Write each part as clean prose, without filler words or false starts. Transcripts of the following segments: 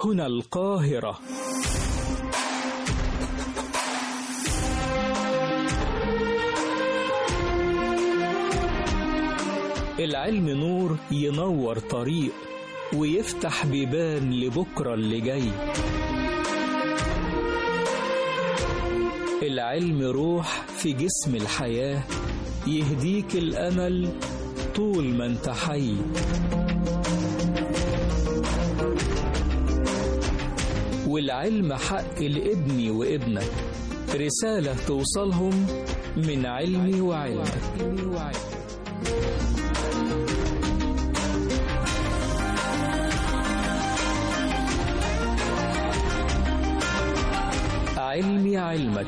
هنا القاهرة. العلم نور ينور طريق ويفتح بيبان لبكرة اللي جاي. العلم روح في جسم الحياة يهديك الأمل طول ما انت حي. والعلم حق لابني وابنك، رسالة توصلهم من علمي وعلمك. علمي علمك.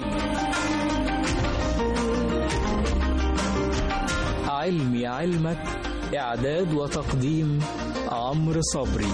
علمي علمك. إعداد وتقديم عمرو صبري.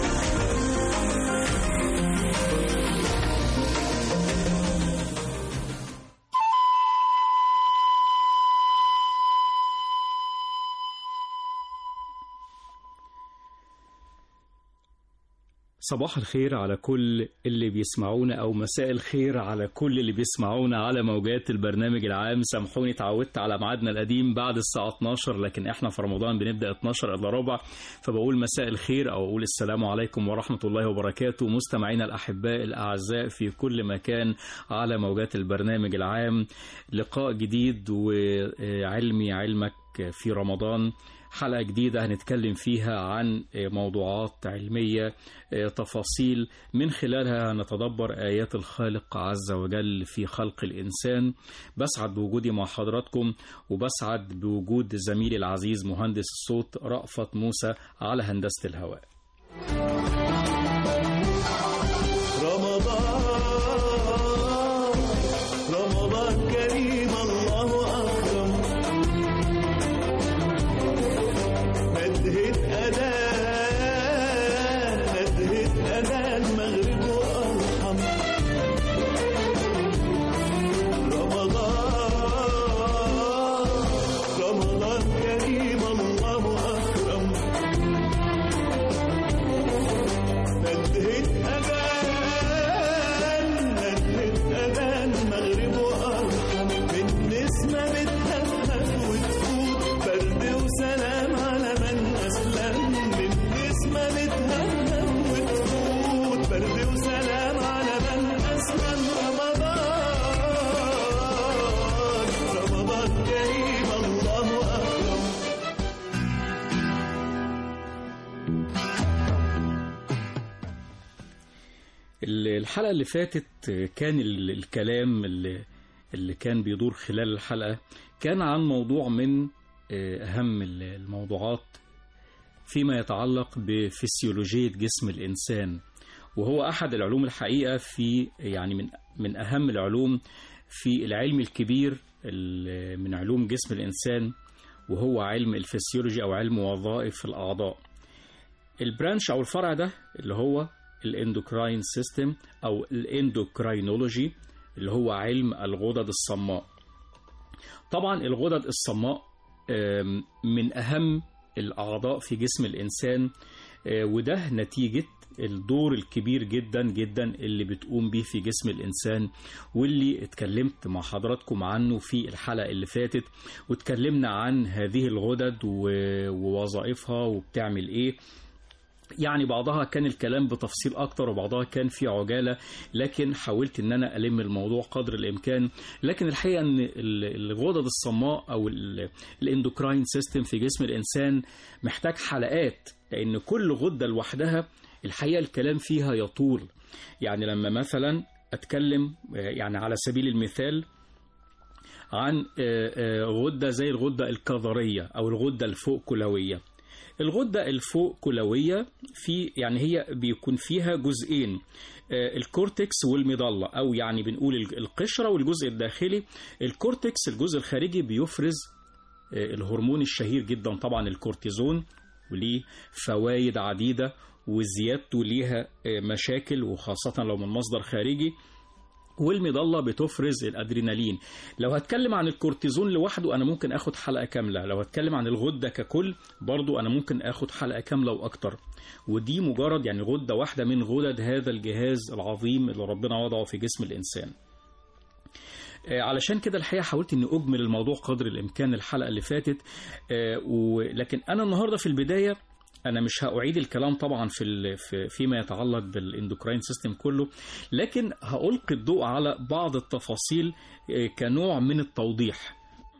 صباح الخير على كل اللي بيسمعونا، أو مساء الخير على كل اللي بيسمعونا على موجات البرنامج العام. سامحوني اتعودت على ميعادنا القديم بعد الساعة 12، لكن احنا في رمضان بنبدأ 12 إلا ربع، فبقول مساء الخير أو أقول السلام عليكم ورحمة الله وبركاته مستمعينا الأحباء الأعزاء في كل مكان على موجات البرنامج العام. لقاء جديد وعلمي علمك في رمضان، حلقة جديدة هنتكلم فيها عن موضوعات علمية، تفاصيل من خلالها نتدبر آيات الخالق عز وجل في خلق الإنسان. بسعد بوجودي مع حضراتكم، وبسعد بوجود زميلي العزيز مهندس الصوت رأفت موسى على هندسة الهواء. رمضان كريم الله أكرم، ندهت أذان مغرب وأرحم. رمضان كريم الله أكرم، ندهت أذان مغرب وأرحم. من نسمة بتهفهف وتفوت، برد وسلام على من أسلم. من نسمة بتهفهف وتفوت، برد وسلام على من أسلم. رمضان كريم الله أكرم. الحلقة اللي فاتت كان الكلام اللي كان بيدور خلال الحلقة كان عن موضوع من أهم الموضوعات فيما يتعلق بفسيولوجية جسم الإنسان، وهو أحد العلوم الحقيقة في يعني من أهم العلوم في العلم الكبير من علوم جسم الإنسان، وهو علم الفسيولوجي أو علم وظائف الأعضاء. البرانش أو الفرع ده اللي هو الاندوكراين سيستم أو الاندوكراينولوجي، اللي هو علم الغدد الصماء. طبعا الغدد الصماء من أهم الأعضاء في جسم الإنسان، وده نتيجة الدور الكبير جدا جدا اللي بتقوم به في جسم الإنسان، واللي اتكلمت مع حضراتكم عنه في الحلقة اللي فاتت، واتكلمنا عن هذه الغدد ووظائفها وبتعمل ايه. يعني بعضها كان الكلام بتفصيل أكتر وبعضها كان في عجالة، لكن حاولت أن أنا ألم الموضوع قدر الإمكان. لكن الحقيقة أن الغدد الصماء أو الاندوكراين سيستم في جسم الإنسان محتاج حلقات، لأن كل غدة لوحدها الحقيقة الكلام فيها يطول. يعني لما مثلا أتكلم يعني على سبيل المثال عن غدة زي الغدة الكظرية أو الغدة الفوق كلوية. الغدة الفوق كلوية يعني هي بيكون فيها جزئين، الكورتكس والمظلة، أو يعني بنقول القشرة والجزء الداخلي. الكورتكس الجزء الخارجي بيفرز الهرمون الشهير جدا طبعا الكورتيزون، وليه فوائد عديدة وزيادته ليها مشاكل، وخاصة لو من مصدر خارجي. والمظلة بتفرز الأدرينالين. لو هتكلم عن الكورتيزون لوحده أنا ممكن أخد حلقة كاملة، لو هتكلم عن الغدة ككل برضو أنا ممكن أخد حلقة كاملة وأكتر، ودي مجرد يعني غدة واحدة من غدد هذا الجهاز العظيم اللي ربنا وضعه في جسم الإنسان. علشان كده الحقيقة حاولت أني أجمل الموضوع قدر الإمكان الحلقة اللي فاتت، لكن أنا النهاردة في البداية أنا مش هأعيد الكلام طبعا فيما يتعلق بالاندوكراين سيستم كله، لكن هألقي الضوء على بعض التفاصيل كنوع من التوضيح.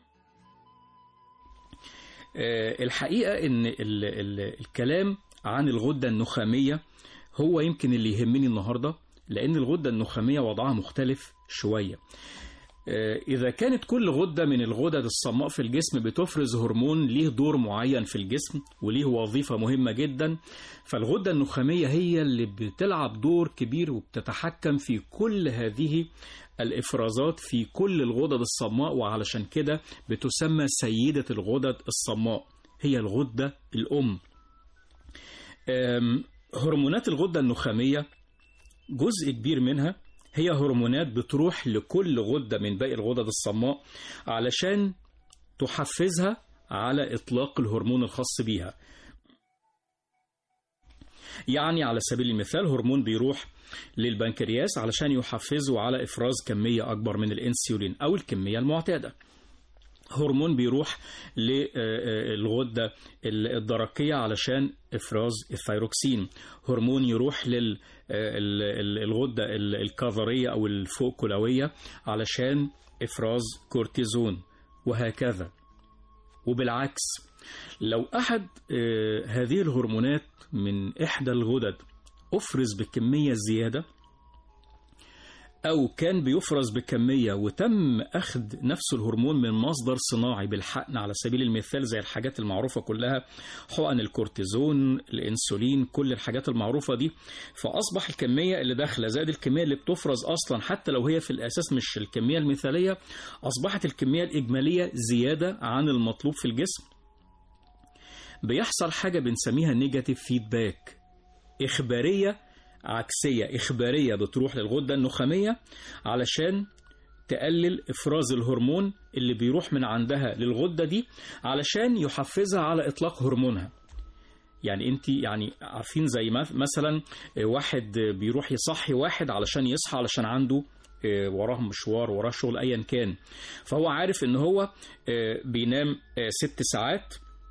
الحقيقة أن الكلام عن الغدة النخامية هو يمكن اللي يهمني النهاردة، لأن الغدة النخامية وضعها مختلف شوية. إذا كانت كل غدة من الغدد الصماء في الجسم بتفرز هرمون ليه دور معين في الجسم وليه وظيفة مهمة جدا، فالغدة النخامية هي اللي بتلعب دور كبير وبتتحكم في كل هذه الإفرازات في كل الغدد الصماء، وعلشان كده بتسمى سيدة الغدد الصماء، هي الغدة الأم. هرمونات الغدة النخامية جزء كبير منها هي هرمونات بتروح لكل غدة من باقي الغدد الصماء علشان تحفزها على إطلاق الهرمون الخاص بيها. يعني على سبيل المثال هرمون بيروح للبنكرياس علشان يحفزه على إفراز كمية أكبر من الإنسولين أو الكمية المعتادة. هرمون بيروح للغدة الدرقية علشان إفراز الثيروكسين. هرمون يروح للغدة الكظرية أو الفوقكلوية علشان إفراز كورتيزون، وهكذا. وبالعكس لو أحد هذه الهرمونات من إحدى الغدد أفرز بكمية زيادة أو كان بيفرز بكمية وتم أخذ نفس الهرمون من مصدر صناعي بالحقن على سبيل المثال زي الحاجات المعروفة كلها، حقن الكورتيزون، الإنسولين، كل الحاجات المعروفة دي، فأصبح الكمية اللي داخلة زائد الكمية اللي بتفرز أصلا حتى لو هي في الأساس مش الكمية المثالية، أصبحت الكمية الإجمالية زيادة عن المطلوب في الجسم. بيحصل حاجة بنسميها نيجاتيف فيدباك، إخبارية عكسية، إخبارية بتروح للغدة النخامية علشان تقلل إفراز الهرمون اللي بيروح من عندها للغدة دي علشان يحفزها على إطلاق هرمونها. يعني أنت يعني عارفين زي مثلا واحد بيروح يصحي واحد علشان يصحى علشان عنده وراه مشوار، وراه شغل أيا كان، فهو عارف إن هو بينام 6 ساعات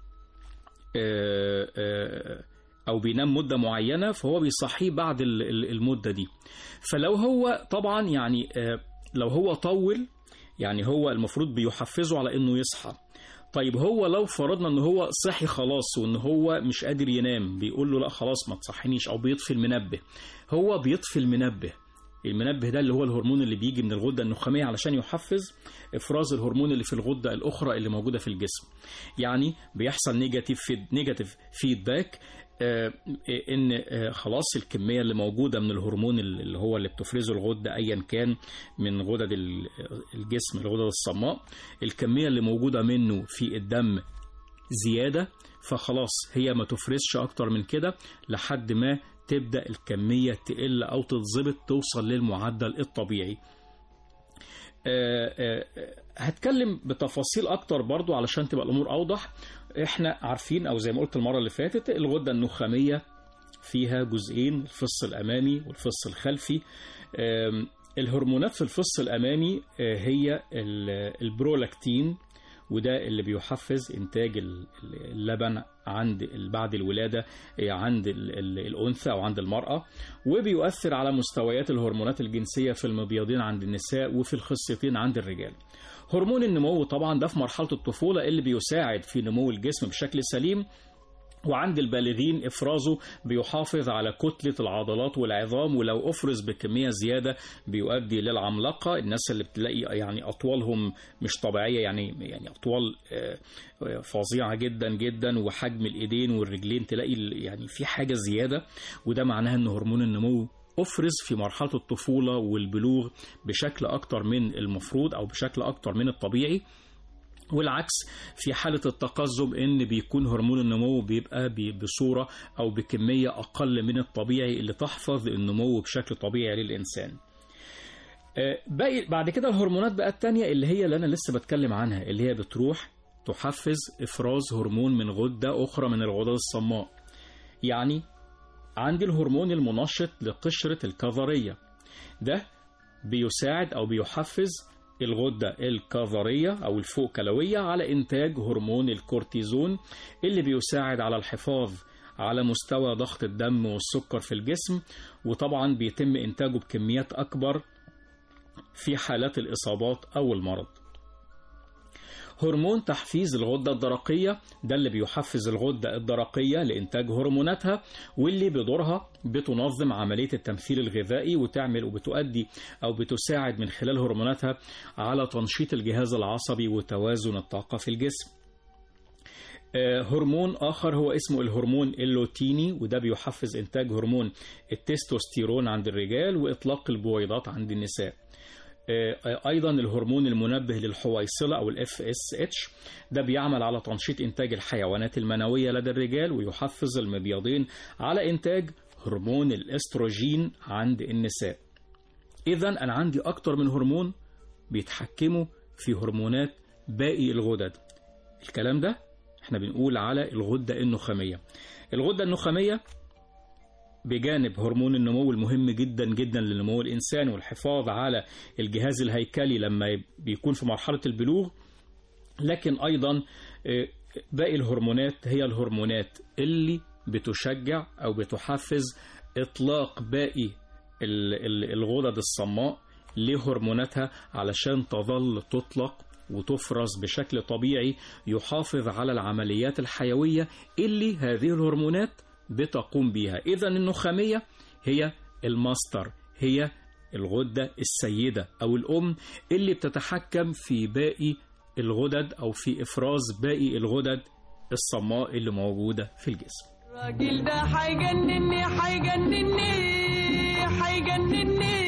أو بينام مدة معينة، فهو بيصحيه بعد المدة دي. فلو هو طبعا يعني لو هو طول يعني هو المفروض بيحفزه على إنه يصحى. طيب هو لو فرضنا إن هو صحي خلاص وإن هو مش قادر ينام، بيقول له لا خلاص ما تصحينيش، أو بيطفي المنبه. هو بيطفي المنبه ده اللي هو الهرمون اللي بيجي من الغدة النخامية علشان يحفز إفراز الهرمون اللي في الغدة الأخرى اللي موجودة في الجسم. يعني بيحصل نيجاتيف فيدباك، ان خلاص الكمية اللي موجودة من الهرمون اللي هو اللي بتفرزه الغدة ايا كان من غدد الجسم الغدد الصماء، الكمية اللي موجودة منه في الدم زيادة، فخلاص هي ما تفرزش اكتر من كده لحد ما تبدأ الكمية تقل او تتظبط توصل للمعدل الطبيعي. هتكلم بتفاصيل اكتر برضو علشان تبقى الامور اوضح. احنا عارفين او زي ما قلت المرة اللي فاتت الغدة النخامية فيها جزئين، الفص الامامي والفص الخلفي. الهرمونات في الفص الامامي هي البرولاكتين، وده اللي بيحفز إنتاج اللبن بعد الولادة عند الأنثى أو عند المرأة، وبيؤثر على مستويات الهرمونات الجنسية في المبيضين عند النساء وفي الخصيتين عند الرجال. هرمون النمو طبعا ده في مرحلة الطفولة اللي بيساعد في نمو الجسم بشكل سليم، وعند البالغين إفرازه بيحافظ على كتلة العضلات والعظام، ولو أفرز بكمية زيادة بيؤدي للعملاقة. الناس اللي بتلاقي يعني أطوالهم مش طبيعية، يعني أطوال فظيعة جدا جدا، وحجم الإيدين والرجلين تلاقي يعني في حاجة زيادة، وده معناها أن هرمون النمو أفرز في مرحلة الطفولة والبلوغ بشكل أكتر من المفروض أو بشكل أكتر من الطبيعي. والعكس في حالة التقزم إن بيكون هرمون النمو بيبقى بصورة أو بكمية أقل من الطبيعي اللي تحفظ النمو بشكل طبيعي للإنسان. باقي بعد كده الهرمونات بقى التانية اللي أنا لسه بتكلم عنها، اللي هي بتروح تحفز إفراز هرمون من غدة أخرى من الغدد الصماء. يعني عندي الهرمون المنشط لقشرة الكظرية، ده بيساعد أو بيحفز الغدة الكظرية أو الفوق-كلوية على إنتاج هرمون الكورتيزون اللي بيساعد على الحفاظ على مستوى ضغط الدم والسكر في الجسم، وطبعا بيتم إنتاجه بكميات أكبر في حالات الإصابات أو المرض. هرمون تحفيز الغدة الدرقية، ده اللي بيحفز الغدة الدرقية لإنتاج هرموناتها، واللي بدورها بتنظم عملية التمثيل الغذائي وتعمل وبتؤدي أو بتساعد من خلال هرموناتها على تنشيط الجهاز العصبي وتوازن الطاقة في الجسم. هرمون آخر هو اسمه الهرمون اللوتيني، وده بيحفز إنتاج هرمون التستوستيرون عند الرجال وإطلاق البويضات عند النساء. أيضا الهرمون المنبه للحويصلة أو FSH، ده بيعمل على تنشيط إنتاج الحيوانات المنوية لدى الرجال ويحفز المبيضين على إنتاج هرمون الأستروجين عند النساء. إذن أنا عندي أكتر من هرمون بيتحكموا في هرمونات باقي الغدد. الكلام ده احنا بنقول على الغدة النخامية. الغدة النخامية بجانب هرمون النمو المهم جدا جدا لنمو الإنسان والحفاظ على الجهاز الهيكلي لما بيكون في مرحلة البلوغ، لكن أيضا باقي الهرمونات هي الهرمونات اللي بتشجع أو بتحفز إطلاق باقي الغدد الصماء لهرموناتها علشان تظل تطلق وتفرز بشكل طبيعي يحافظ على العمليات الحيوية اللي هذه الهرمونات بتقوم بيها. إذن النخامية هي الماستر، هي الغدة السيدة أو الأم اللي بتتحكم في باقي الغدد أو في إفراز باقي الغدد الصماء اللي موجودة في الجسم. الراجل ده هيجنني هيجنني هيجنني.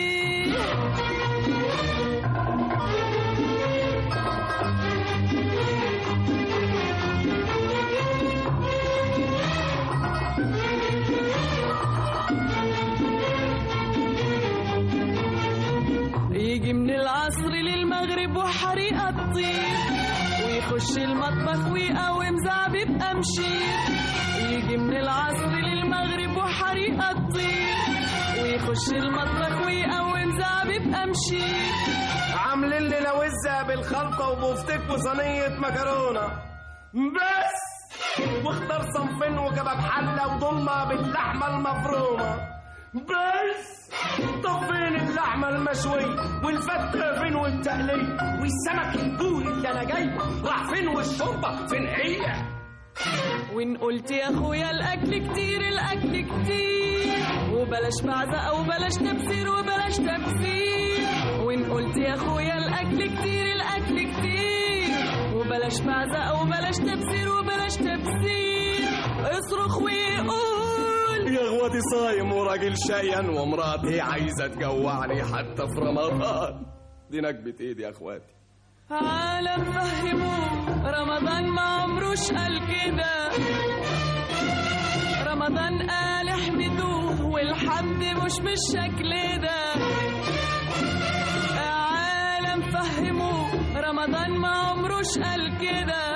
يجي من العصر للمغرب وحريقة تطير، ويخش المطبخ ويقوم زعبيب أمشير. يجي من العصر للمغرب وحريقة تطير، ويخش المطبخ ويقوم زعبيب أمشير. عاملين لنا وزة بالخلطة وبفتك وصينية مكرونة بس، واختار صنفين وكباب حلة وضمة باللحمة المفرومة بس. طب فين اللحمة المشوي والفتة فين والتقلية والسمك البوري اللي انا جاي راح فين والشوربة فين هي؟ وإن قلت يا أخويا الأكل كتير الأكل كتير، وبلاش معزة وبلاش تبذير وبلاش تبذير. وإن قلت يا أخويا الأكل كتير الأكل كتير، وبلاش معزة وبلاش تبذير وبلاش تبذير. اصرخ ويقول يا اخواتي صايم وراجل شقيان ومراتي عايزة تجوعني حتى في رمضان. دي نكبة ايدي يا اخواتي. عالم فهموه رمضان ما عمروش قال كده، رمضان قال احمدوه والحمد مش بالشكل ده. عالم فهموه رمضان ما عمروش قال كده،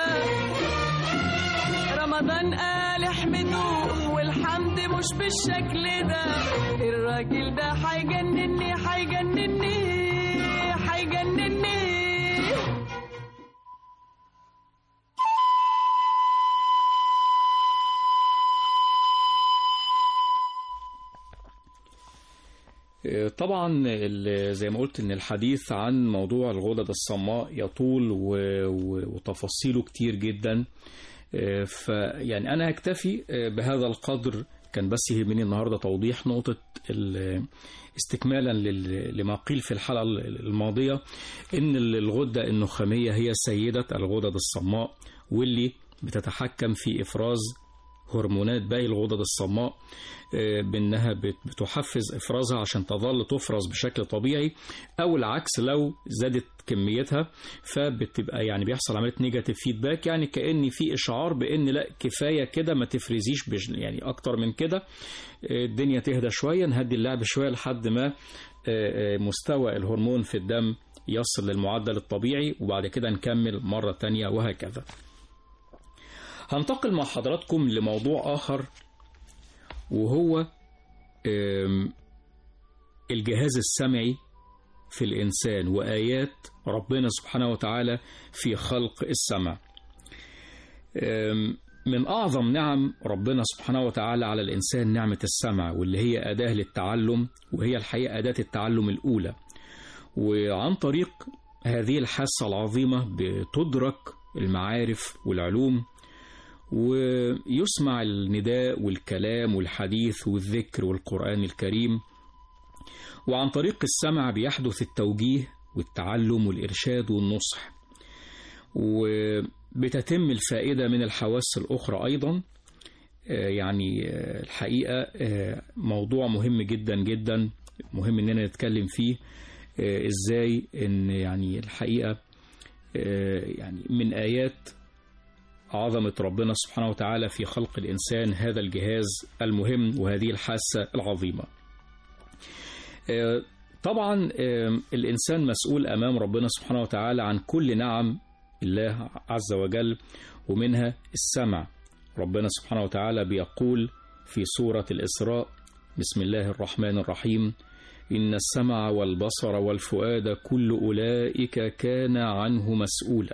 رمضان قال احمدوه والحمد مش بالشكل ده. الراجل ده هيجنني هيجنني هيجنني. طبعا زي ما قلت ان الحديث عن موضوع الغدد الصماء يطول وتفاصيله كتير جدا، فيعني انا هكتفي بهذا القدر. كان بس يهمني النهارده توضيح نقطة استكمالا لما قيل في الحلقة الماضية ان الغدة النخامية هي سيدة الغدد الصماء واللي بتتحكم في افراز هرمونات باقي الغدد الصماء بأنها بتحفز إفرازها عشان تظل تفرز بشكل طبيعي، أو العكس لو زادت كميتها فبتبقى يعني بيحصل عملية نيجاتيف فيدباك، يعني كأن في إشعار بأن لا كفاية كده ما تفرزيش يعني أكتر من كده، الدنيا تهدى شوية، نهدي اللعب شوية لحد ما مستوى الهرمون في الدم يصل للمعدل الطبيعي، وبعد كده نكمل مرة تانية وهكذا. هنتقل مع حضراتكم لموضوع آخر، وهو الجهاز السمعي في الإنسان وآيات ربنا سبحانه وتعالى في خلق السمع. من أعظم نعم ربنا سبحانه وتعالى على الإنسان نعمة السمع، واللي هي أداة للتعلم، وهي الحقيقة أداة التعلم الأولى، وعن طريق هذه الحاسة العظيمة بتدرك المعارف والعلوم، ويسمع النداء والكلام والحديث والذكر والقرآن الكريم، وعن طريق السمع بيحدث التوجيه والتعلم والإرشاد والنصح، وبتتم الفائدة من الحواس الأخرى أيضا. يعني الحقيقة موضوع مهم جدا جدا، مهم إننا نتكلم فيه إزاي إن يعني الحقيقة يعني من آيات عظمة ربنا سبحانه وتعالى في خلق الإنسان هذا الجهاز المهم وهذه الحاسة العظيمة. طبعا الإنسان مسؤول أمام ربنا سبحانه وتعالى عن كل نعم الله عز وجل، ومنها السمع. ربنا سبحانه وتعالى بيقول في سورة الإسراء: بسم الله الرحمن الرحيم: إن السمع والبصر والفؤاد كل أولئك كان عنه مسؤولا.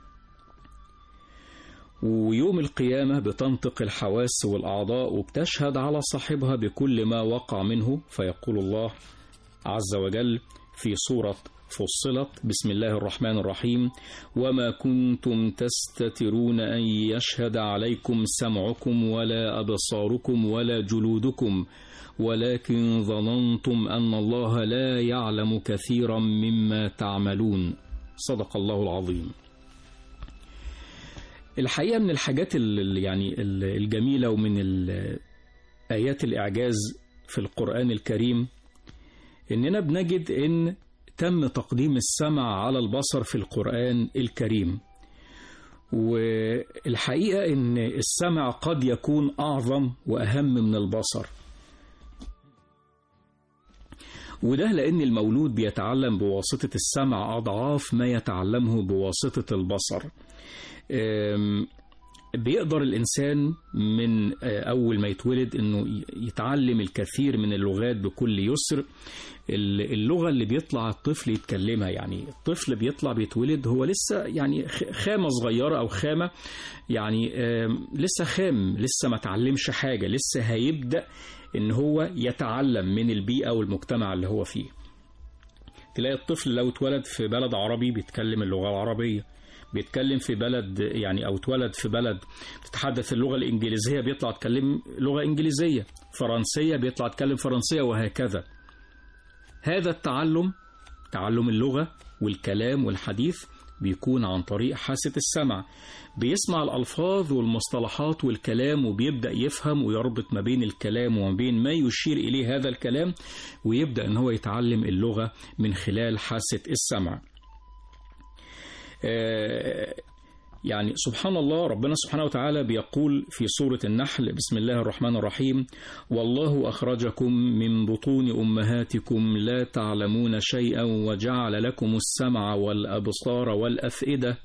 ويوم القيامة بتنطق الحواس والأعضاء وبتشهد على صاحبها بكل ما وقع منه، فيقول الله عز وجل في سورة فصلت: بسم الله الرحمن الرحيم: وما كنتم تستترون أن يشهد عليكم سمعكم ولا أبصاركم ولا جلودكم ولكن ظننتم أن الله لا يعلم كثيرا مما تعملون. صدق الله العظيم. الحقيقة من الحاجات يعني الجميلة ومن آيات الإعجاز في القرآن الكريم إننا بنجد إن تم تقديم السمع على البصر في القرآن الكريم، والحقيقة إن السمع قد يكون أعظم وأهم من البصر، وده لأن المولود بيتعلم بواسطة السمع أضعاف ما يتعلمه بواسطة البصر. بيقدر الإنسان من أول ما يتولد أنه يتعلم الكثير من اللغات بكل يسر. اللغة اللي بيطلع الطفل يتكلمها، يعني الطفل بيتولد هو لسه يعني خامة صغيرة أو خامة، يعني لسه خام، لسه ما تعلمش حاجة، لسه هيبدأ ان هو يتعلم من البيئة والمجتمع اللي هو فيه. تلاقي الطفل لو اتولد في بلد عربي بيتكلم اللغة العربية، بيتكلم في بلد يعني او اتولد في بلد تتحدث اللغة الانجليزية بيطلع يتكلم لغة انجليزية، فرنسية بيطلع يتكلم فرنسية، وهكذا. هذا تعلم اللغة والكلام والحديث بيكون عن طريق حاسة السمع، بيسمع الألفاظ والمصطلحات والكلام وبيبدأ يفهم ويربط ما بين الكلام وما بين ما يشير إليه هذا الكلام، ويبدأ أن هو يتعلم اللغة من خلال حاسة السمع. يعني سبحان الله، ربنا سبحانه وتعالى بيقول في سورة النحل: بسم الله الرحمن الرحيم: والله أخرجكم من بطون أمهاتكم لا تعلمون شيئا وجعل لكم السمع والأبصار والأفئدة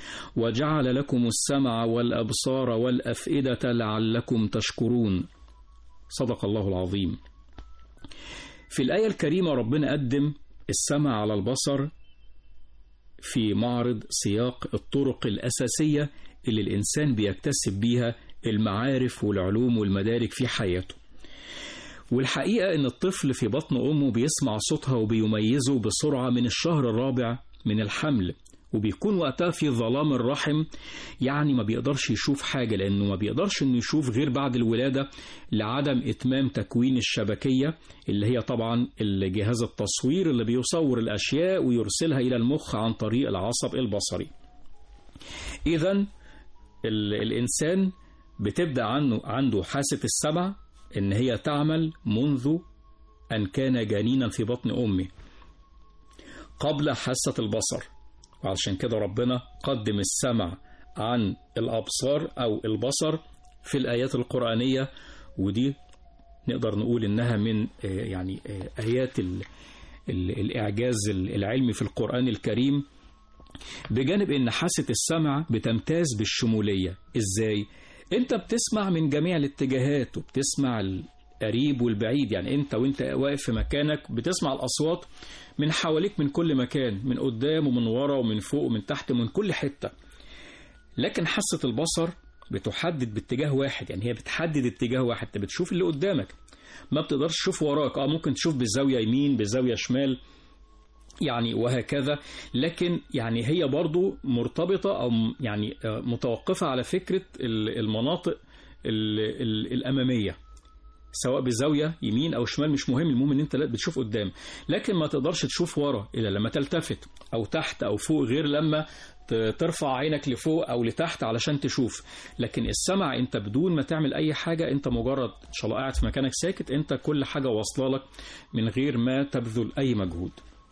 لعلكم تشكرون. صدق الله العظيم. في الآية الكريمة ربنا قدم السمع على البصر في معرض سياق الطرق الأساسية اللي الإنسان بيكتسب بيها المعارف والعلوم والمدارك في حياته. والحقيقة إن الطفل في بطن أمه بيسمع صوتها وبيميزه بسرعة من الشهر الرابع من الحمل، وبيكون وقتها في ظلام الرحم، يعني ما بيقدرش يشوف حاجة، لأنه ما بيقدرش إنه يشوف غير بعد الولادة لعدم إتمام تكوين الشبكية، اللي هي طبعا الجهاز التصوير اللي بيصور الأشياء ويرسلها إلى المخ عن طريق العصب البصري. إذن الإنسان بتبدأ عنده حاسة السمع إن هي تعمل منذ أن كان جنينا في بطن أمه قبل حاسة البصر. وعشان كده ربنا قدم السمع عن الأبصار أو البصر في الآيات القرآنية، ودي نقدر نقول إنها من يعني آيات الإعجاز العلمي في القرآن الكريم. بجانب إن حاسة السمع بتمتاز بالشمولية. إزاي؟ أنت بتسمع من جميع الاتجاهات، وبتسمع القريب والبعيد. يعني أنت وأنت واقف في مكانك بتسمع الأصوات من حواليك من كل مكان، من قدام ومن ورا ومن فوق ومن تحت ومن كل حتة. لكن حاسة البصر بتحدد باتجاه واحد، يعني هي بتحدد اتجاه واحد، انت بتشوف اللي قدامك، ما بتقدرش تشوف وراك. ممكن تشوف بزاوية يمين بزاوية شمال يعني وهكذا، لكن يعني هي برضو مرتبطة أو يعني متوقفة على فكرة المناطق الأمامية، سواء بزاوية يمين أو شمال مش مهم، المهم إن أنت بتشوف قدام. لكن ما تقدرش تشوف ورا إلا لما تلتفت، أو تحت أو فوق، غير لما ترفع عينك لفوق أو لتحت علشان تشوف. لكن السمع أنت بدون ما تعمل أي حاجة، أنت مجرد إن شاء الله قاعد في مكانك ساكت، أنت كل حاجة واصلة لك من غير ما تبذل أي مجهود.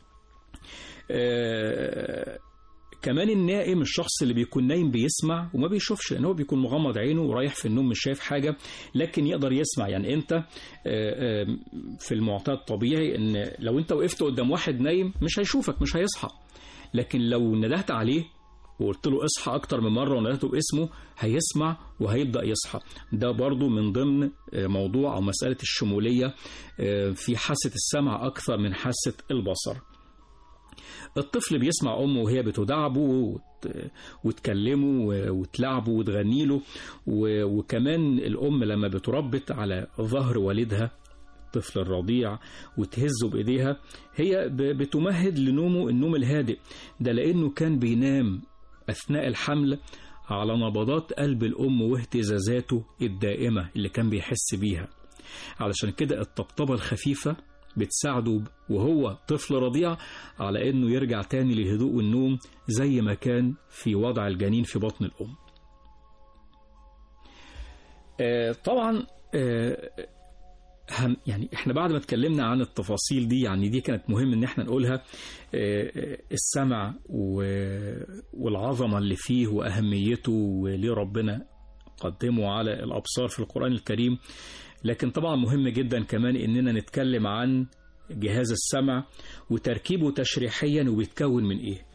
كمان النائم، الشخص اللي بيكون نايم بيسمع وما بيشوفش، لأنه بيكون مغمض عينه ورايح في النوم مش شايف حاجة، لكن يقدر يسمع. يعني أنت في المعتاد طبيعي إن لو أنت وقفت قدام واحد نايم مش هيشوفك، مش هيصحى، لكن لو ندهت عليه وقلت له اصحى أكتر من مرة وندهته باسمه هيسمع وهيبدأ يصحى. ده برضو من ضمن موضوع أو مسألة الشمولية في حاسة السمع أكثر من حاسة البصر. الطفل بيسمع أمه وهي بتدعبه وتكلمه وتلعبه وتغني له، وكمان الأم لما بتربط على ظهر والدها الطفل الرضيع وتهزه بإيديها، هي بتمهد لنومه النوم الهادئ ده، لأنه كان بينام أثناء الحمل على نبضات قلب الأم واهتزازاته الدائمة اللي كان بيحس بيها. علشان كده الطبطبة الخفيفة بتساعده وهو طفل رضيع على انه يرجع تاني للهدوء والنوم زي ما كان في وضع الجنين في بطن الام. طبعا يعني احنا بعد ما اتكلمنا عن التفاصيل دي، يعني دي كانت مهم ان احنا نقولها، السمع والعظمة اللي فيه واهميته وليه ربنا قدمه على الابصار في القرآن الكريم. لكن طبعا مهم جدا كمان اننا نتكلم عن جهاز السمع وتركيبه تشريحيا وبيتكون من ايه.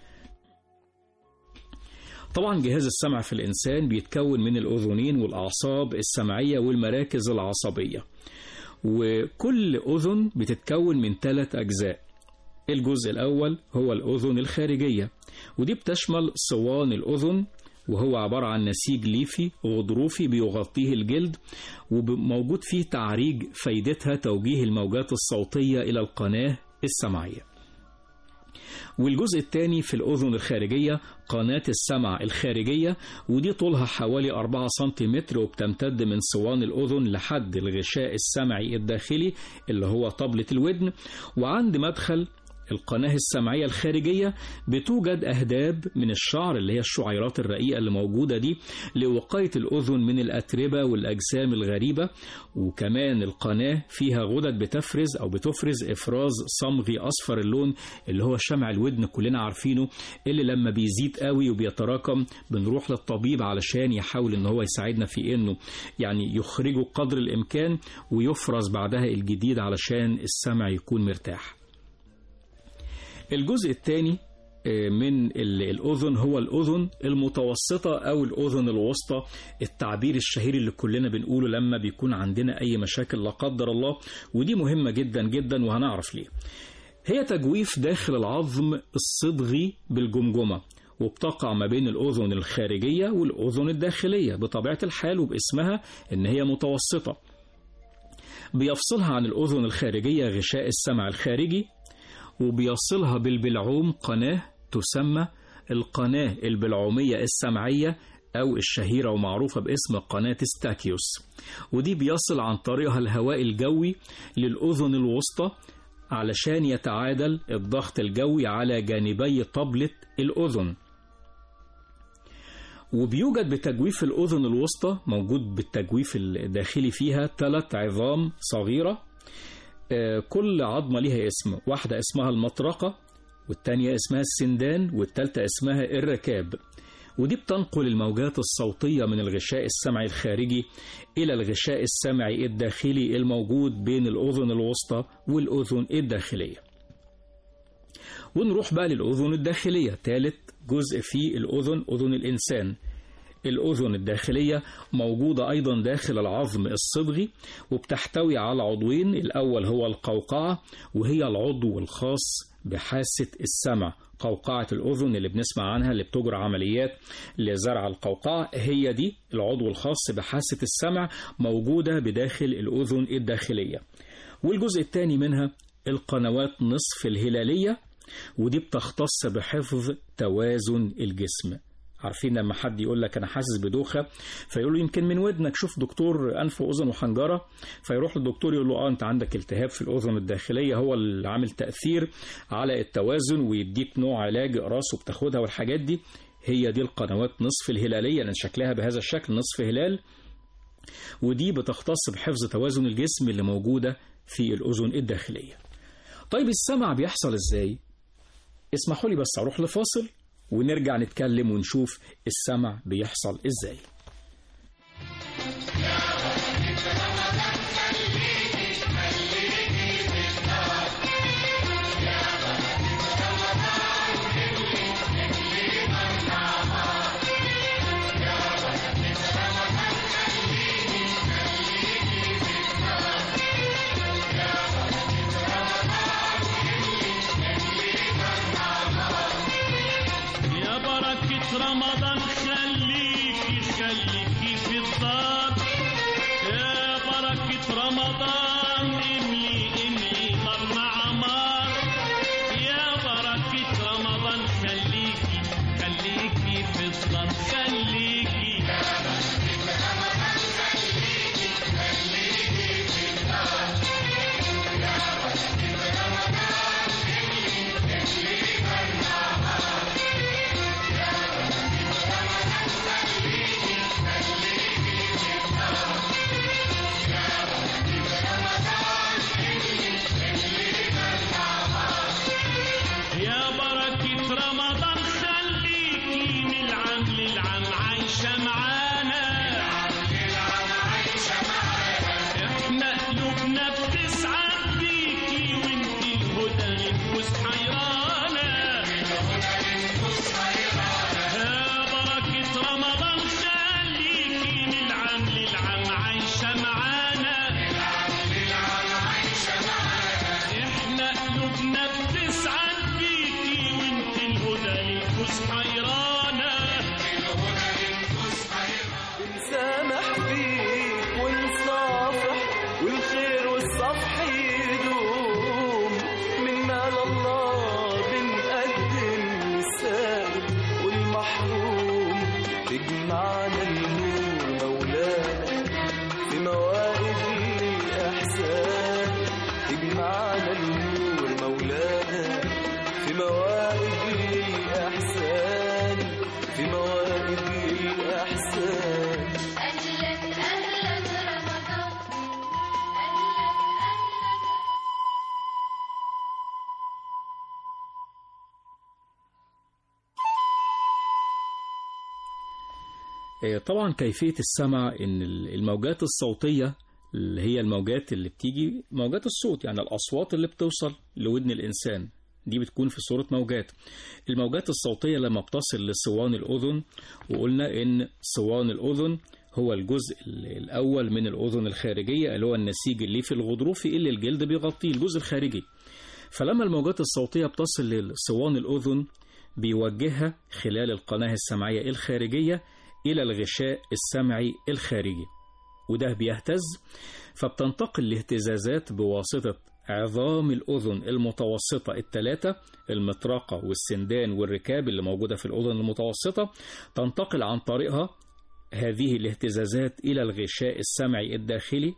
طبعا جهاز السمع في الانسان بيتكون من الاذنين والاعصاب السمعية والمراكز العصبية، وكل اذن بتتكون من 3 اجزاء. الجزء الاول هو الاذن الخارجية، ودي بتشمل صوان الاذن، وهو عبارة عن نسيج ليفي غضروفي بيغطيه الجلد، وموجود فيه تعريج فايدتها توجيه الموجات الصوتية إلى القناة السمعية. والجزء الثاني في الأذن الخارجية قناة السمع الخارجية، ودي طولها حوالي 4 سنتيمتر وبتمتد من صوان الأذن لحد الغشاء السمعي الداخلي اللي هو طبلة الودن. وعند مدخل القناة السمعية الخارجية بتوجد أهداب من الشعر اللي هي الشعيرات الرقيقة اللي موجودة دي لوقاية الأذن من الأتربة والأجسام الغريبة. وكمان القناة فيها غدد بتفرز أو بتفرز إفراز صمغي أصفر اللون اللي هو شمع الودن كلنا عارفينه، اللي لما بيزيد قوي وبيتراكم بنروح للطبيب علشان يحاول إن هو يساعدنا في إنه يعني يخرجه قدر الإمكان ويفرز بعدها الجديد علشان السمع يكون مرتاح. الجزء الثاني من الأذن هو الأذن المتوسطة أو الأذن الوسطى، التعبير الشهير اللي كلنا بنقوله لما بيكون عندنا أي مشاكل لا قدر الله، ودي مهمة جدا جدا وهنعرف ليه. هي تجويف داخل العظم الصدغي بالجمجمة، وبتقع ما بين الأذن الخارجية والأذن الداخلية بطبيعة الحال وباسمها إن هي متوسطة. بيفصلها عن الأذن الخارجية غشاء السمع الخارجي، وبيصلها بالبلعوم قناة تسمى القناة البلعومية السمعية أو الشهيرة ومعروفة باسم قناة ستاكيوس، ودي بيصل عن طريقها الهواء الجوي للأذن الوسطى علشان يتعادل الضغط الجوي على جانبي طبلة الأذن. وبيوجد بتجويف الأذن الوسطى، موجود بالتجويف الداخلي فيها 3 عظام صغيرة، كل عظمة لها اسم، واحدة اسمها المطرقة، والتانية اسمها السندان، والتالتة اسمها الركاب. ودي بتنقل الموجات الصوتية من الغشاء السمعي الخارجي إلى الغشاء السمعي الداخلي الموجود بين الأذن الوسطى والأذن الداخلية. ونروح بقى للأذن الداخلية، ثالث جزء في الأذن، أذن الإنسان. الأذن الداخلية موجودة أيضا داخل العظم الصدغي، وبتحتوي على عضوين، الأول هو القوقعة، وهي العضو الخاص بحاسة السمع. قوقعة الأذن اللي بنسمع عنها، اللي بتجرى عمليات لزرع القوقعة، هي دي العضو الخاص بحاسة السمع، موجودة بداخل الأذن الداخلية. والجزء الثاني منها القنوات نصف الهلالية، ودي بتختص بحفظ توازن الجسم. عارفين لما حد يقول لك أنا حاسس بدوخة، فيقول له يمكن من ودنك، شوف دكتور أنف وأذن وحنجرة، فيروح للدكتور يقول له أنت عندك التهاب في الأذن الداخلية، هو اللي عامل تأثير على التوازن، ويديك نوع علاج راسه بتاخدها والحاجات دي. هي دي القنوات نصف الهلالية، لأن شكلها بهذا الشكل نصف هلال، ودي بتختص بحفظ توازن الجسم اللي موجودة في الأذن الداخلية. طيب السمع بيحصل إزاي؟ اسمحوا لي بس أروح لفاصل ونرجع نتكلم ونشوف السمع بيحصل إزاي. رمضان خليكي في الدار، يا بركة رمضان املي نار مع نار، يا بركة رمضان خليكي في الدار، خليكي يا بركة رمضان خليكي في الدار، يا بركة رمضان املي نار مع نار. طبعا كيفية السمع إن الموجات الصوتية اللي هي الموجات اللي بتيجي، موجات الصوت يعني الأصوات اللي بتوصل لودن الإنسان، دي بتكون في صورة موجات. الموجات الصوتية لما بتصل لصوان الأذن، وقلنا إن صوان الأذن هو الجزء الأول من الأذن الخارجية اللي هو النسيج اللي في الغضروفي اللي الجلد بيغطيه، الجزء الخارجي. فلما الموجات الصوتية بتصل لصوان الأذن بيوجهها خلال القناة السمعية الخارجية إلى الغشاء السمعي الخارجي، وده بيهتز، فبتنتقل الاهتزازات بواسطة عظام الأذن المتوسطة الثلاثة، المطرقة والسندان والركاب اللي موجودة في الأذن المتوسطة، تنتقل عن طريقها هذه الاهتزازات إلى الغشاء السمعي الداخلي،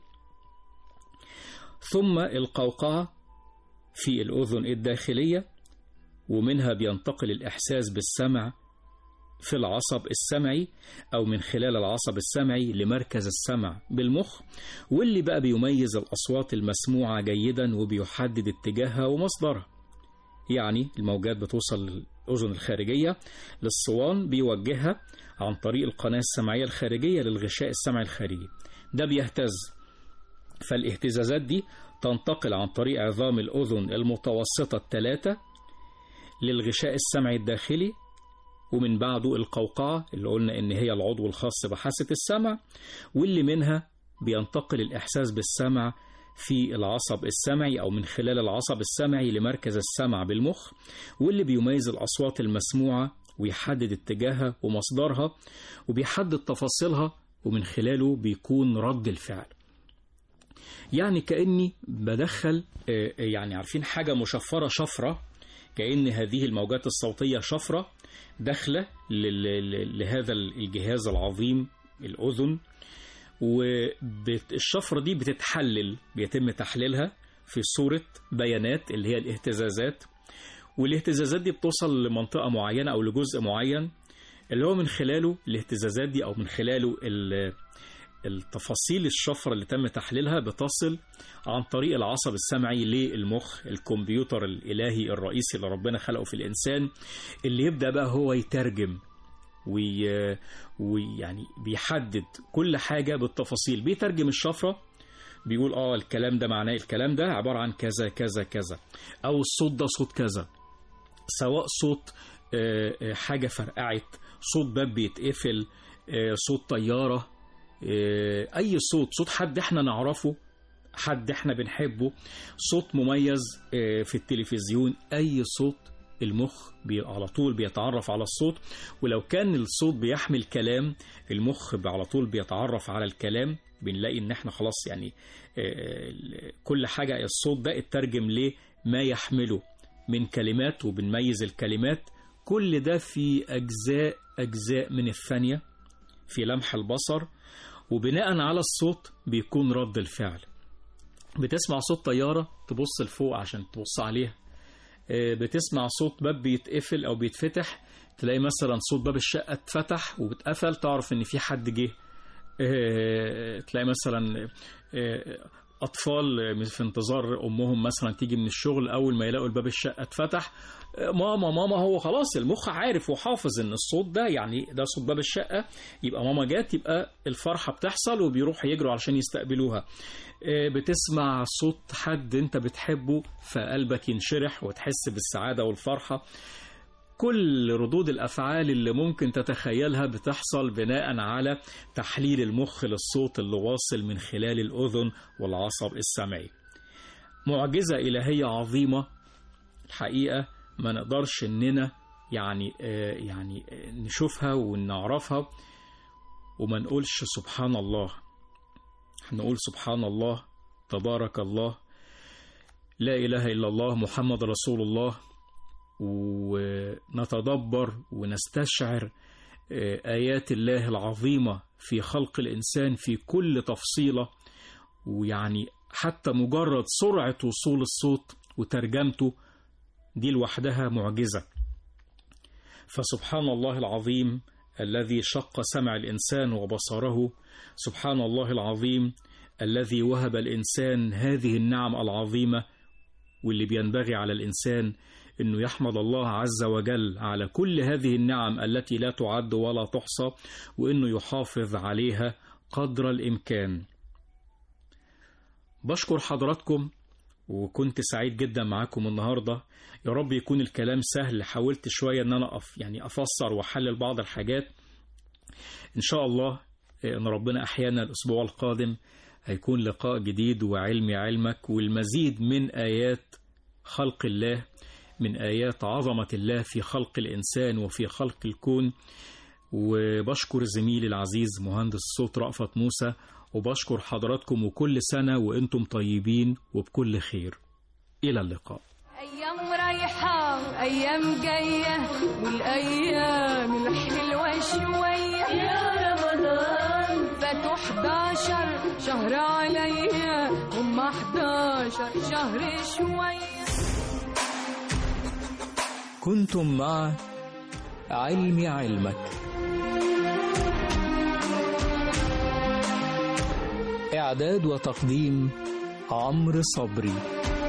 ثم القوقعة في الأذن الداخلية، ومنها بينتقل الإحساس بالسمع في العصب السمعي أو من خلال العصب السمعي لمركز السمع بالمخ، واللي بقى بيميز الأصوات المسموعة جيدا وبيحدد اتجاهها ومصدرها. يعني الموجات بتوصل للأذن الخارجية للصوان، بيوجهها عن طريق القناة السمعية الخارجية للغشاء السمعي الخارجي، ده بيهتز. فالاهتزازات دي تنتقل عن طريق عظام الأذن المتوسطة الثلاثة للغشاء السمعي الداخلي، ومن بعده القوقعة اللي قلنا إن هي العضو الخاص بحاسة السمع، واللي منها بينتقل الإحساس بالسمع في العصب السمعي أو من خلال العصب السمعي لمركز السمع بالمخ، واللي بيميز الأصوات المسموعة ويحدد اتجاهها ومصدرها وبيحدد تفاصيلها، ومن خلاله بيكون رد الفعل. يعني كأني بدخل يعني عارفين حاجة مشفرة، شفرة، كأن هذه الموجات الصوتية شفرة داخلة لهذا الجهاز العظيم الأذن، والشفرة دي بتتحلل، بيتم تحليلها في صورة بيانات اللي هي الاهتزازات، والاهتزازات دي بتوصل لمنطقة معينة أو لجزء معين اللي هو من خلاله الاهتزازات دي أو من خلاله التفاصيل الشفرة اللي تم تحليلها بتصل عن طريق العصب السمعي للمخ، الكمبيوتر الإلهي الرئيسي اللي ربنا خلقه في الإنسان، اللي يبدأ بقى هو يترجم ويعني بيحدد كل حاجة بالتفاصيل. بيترجم الشفرة، بيقول الكلام ده معناه الكلام ده عبارة عن كذا كذا كذا، أو الصوت ده صوت كذا، سواء صوت حاجة فرقعت، صوت باب بيتقفل، صوت طيارة، أي صوت حد احنا نعرفه، حد احنا بنحبه، صوت مميز في التلفزيون، أي صوت المخ على طول بيتعرف على الصوت. ولو كان الصوت بيحمل كلام، المخ على طول بيتعرف على الكلام. بنلاقي ان احنا خلاص يعني كل حاجة الصوت ده اترجم لما يحمله من كلمات، وبنميز الكلمات. كل ده في أجزاء من الثانية في لمح البصر، وبناء على الصوت بيكون رد الفعل. بتسمع صوت طيارة تبص لفوق عشان تبص عليها، بتسمع صوت باب بيتقفل أو بيتفتح، تلاقي مثلا صوت باب الشقة اتفتح وبتقفل، تعرف ان في حد جه. تلاقي مثلا أطفال في انتظار أمهم مثلا تيجي من الشغل، أول ما يلاقوا الباب الشقة اتفتح، ماما، هو خلاص المخ عارف وحافظ إن الصوت ده يعني ده صوت باب الشقة، يبقى ماما جات، يبقى الفرحة بتحصل وبيروح يجروا علشان يستقبلوها. بتسمع صوت حد أنت بتحبه فقلبك ينشرح وتحس بالسعادة والفرحة. كل ردود الأفعال اللي ممكن تتخيلها بتحصل بناء على تحليل المخ للصوت اللي واصل من خلال الأذن والعصب السمعي. معجزة إلهية عظيمة الحقيقة، ما نقدرش إننا يعني نشوفها ونعرفها وما نقولش سبحان الله. هنقول سبحان الله، تبارك الله، لا إله إلا الله، محمد رسول الله، ونتدبر ونستشعر آيات الله العظيمة في خلق الإنسان في كل تفصيلة. ويعني حتى مجرد سرعة وصول الصوت وترجمته دي لوحدها معجزة. فسبحان الله العظيم الذي شق سمع الإنسان وبصره، سبحان الله العظيم الذي وهب الإنسان هذه النعم العظيمة، واللي بينبغي على الإنسان إنه يحمد الله عز وجل على كل هذه النعم التي لا تعد ولا تحصى، وإنه يحافظ عليها قدر الإمكان. بشكر حضراتكم، وكنت سعيد جدا معاكم النهاردة. يا رب يكون الكلام سهل. حاولت شوية أن أنا أفسر وأحلل بعض الحاجات. إن شاء الله إن ربنا أحيانا الأسبوع القادم هيكون لقاء جديد وعلمي علمك، والمزيد من آيات خلق الله، من آيات عظمة الله في خلق الإنسان وفي خلق الكون. وبشكر زميلي العزيز مهندس الصوت رأفت موسى، وبشكر حضراتكم، وكل سنة وإنتم طيبين وبكل خير. إلى اللقاء. أيام رايحة أيام جاية، والأيام الحلوة شوية، يا رمضان فاتوا 11 شهر عليا، هم 11 شهر شوية. كنتم مع علمي علمك إعداد وتقديم عمرو صبري.